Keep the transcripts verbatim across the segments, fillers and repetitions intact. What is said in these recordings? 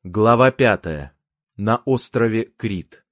Глава пятая. На острове Крит.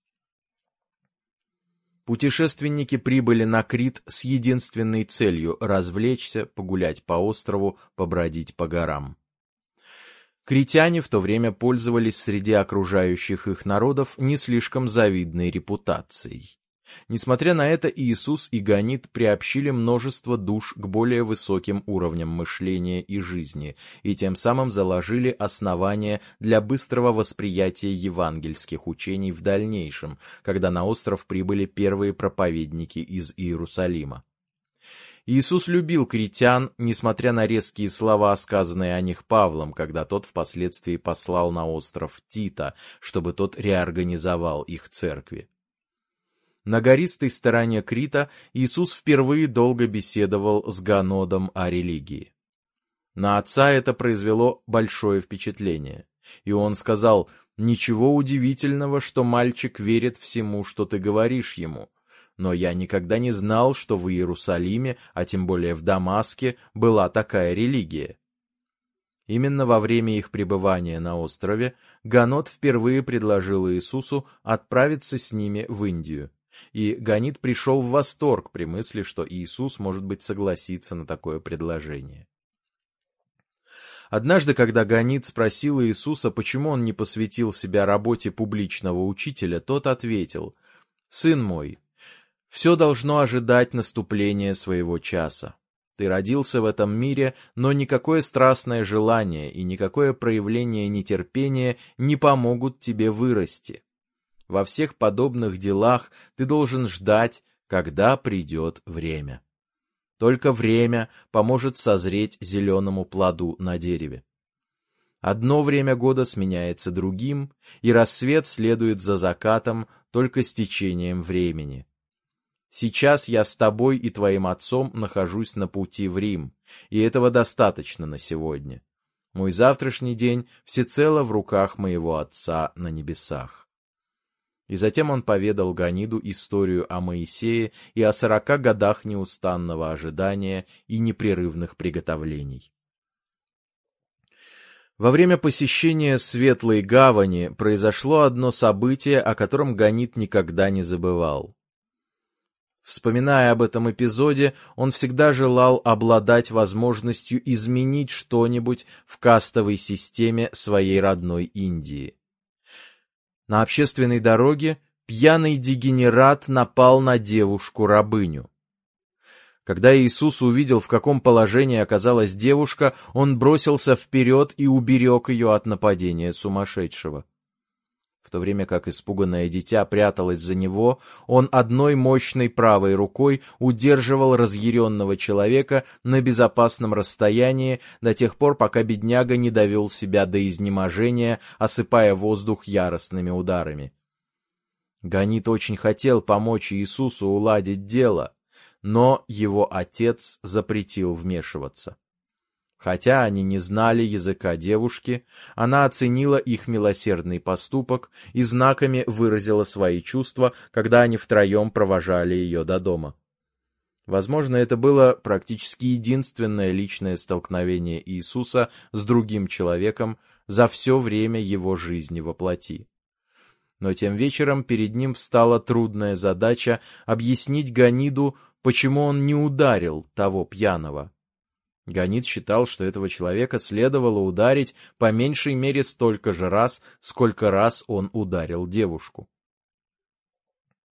Путешественники прибыли на Крит с единственной целью — развлечься, погулять по острову, побродить по горам. Критяне в то время пользовались среди окружающих их народов не слишком завидной репутацией. Несмотря на это, Иисус и Ганит приобщили множество душ к более высоким уровням мышления и жизни, и тем самым заложили основания для быстрого восприятия евангельских учений в дальнейшем, когда на остров прибыли первые проповедники из Иерусалима. Иисус любил критян, несмотря на резкие слова, сказанные о них Павлом, когда тот впоследствии послал на остров Тита, чтобы тот реорганизовал их церкви. На гористой стороне Крита Иисус впервые долго беседовал с Ганодом о религии. На отца это произвело большое впечатление, и он сказал: «Ничего удивительного, что мальчик верит всему, что ты говоришь ему, но я никогда не знал, что в Иерусалиме, а тем более в Дамаске, была такая религия». Именно во время их пребывания на острове Ганод впервые предложил Иисусу отправиться с ними в Индию. И Ганит пришел в восторг при мысли, что Иисус, может быть, согласится на такое предложение. Однажды, когда Ганит спросил Иисуса, почему он не посвятил себя работе публичного учителя, тот ответил: «Сын мой, все должно ожидать наступления своего часа. Ты родился в этом мире, но никакое страстное желание и никакое проявление нетерпения не помогут тебе вырасти. Во всех подобных делах ты должен ждать, когда придет время. Только время поможет созреть зеленому плоду на дереве. Одно время года сменяется другим, и рассвет следует за закатом только с течением времени. Сейчас я с тобой и твоим отцом нахожусь на пути в Рим, и этого достаточно на сегодня. Мой завтрашний день всецело в руках моего Отца на небесах». И затем он поведал Ганиду историю о Моисее и о сорока годах неустанного ожидания и непрерывных приготовлений. Во время посещения Светлой Гавани произошло одно событие, о котором Ганит никогда не забывал. Вспоминая об этом эпизоде, он всегда желал обладать возможностью изменить что-нибудь в кастовой системе своей родной Индии. На общественной дороге пьяный дегенерат напал на девушку-рабыню. Когда Иисус увидел, в каком положении оказалась девушка, он бросился вперед и уберег ее от нападения сумасшедшего. В то время как испуганное дитя пряталось за него, он одной мощной правой рукой удерживал разъяренного человека на безопасном расстоянии до тех пор, пока бедняга не довел себя до изнеможения, осыпая воздух яростными ударами. Ганит очень хотел помочь Иисусу уладить дело, но его отец запретил вмешиваться. Хотя они не знали языка девушки, она оценила их милосердный поступок и знаками выразила свои чувства, когда они втроем провожали ее до дома. Возможно, это было практически единственное личное столкновение Иисуса с другим человеком за все время его жизни во плоти. Но тем вечером перед ним встала трудная задача объяснить Ганиду, почему он не ударил того пьяного. Ганит считал, что этого человека следовало ударить по меньшей мере столько же раз, сколько раз он ударил девушку.